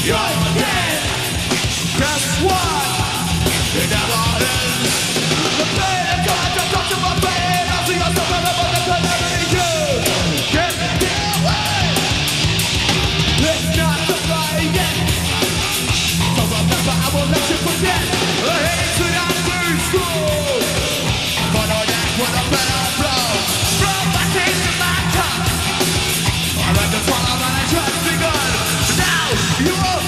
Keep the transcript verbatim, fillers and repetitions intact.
you're dead. Guess what? It never ends. The pain and God just touch my pain. I see yourself and I'm on the calamity you. Get away. It's not the fight yet. So remember, I will let you forget. The hatred I do school. But on that with a better blow. From my teeth to my tongue. I let the swallow and I trust the gun. Now you are.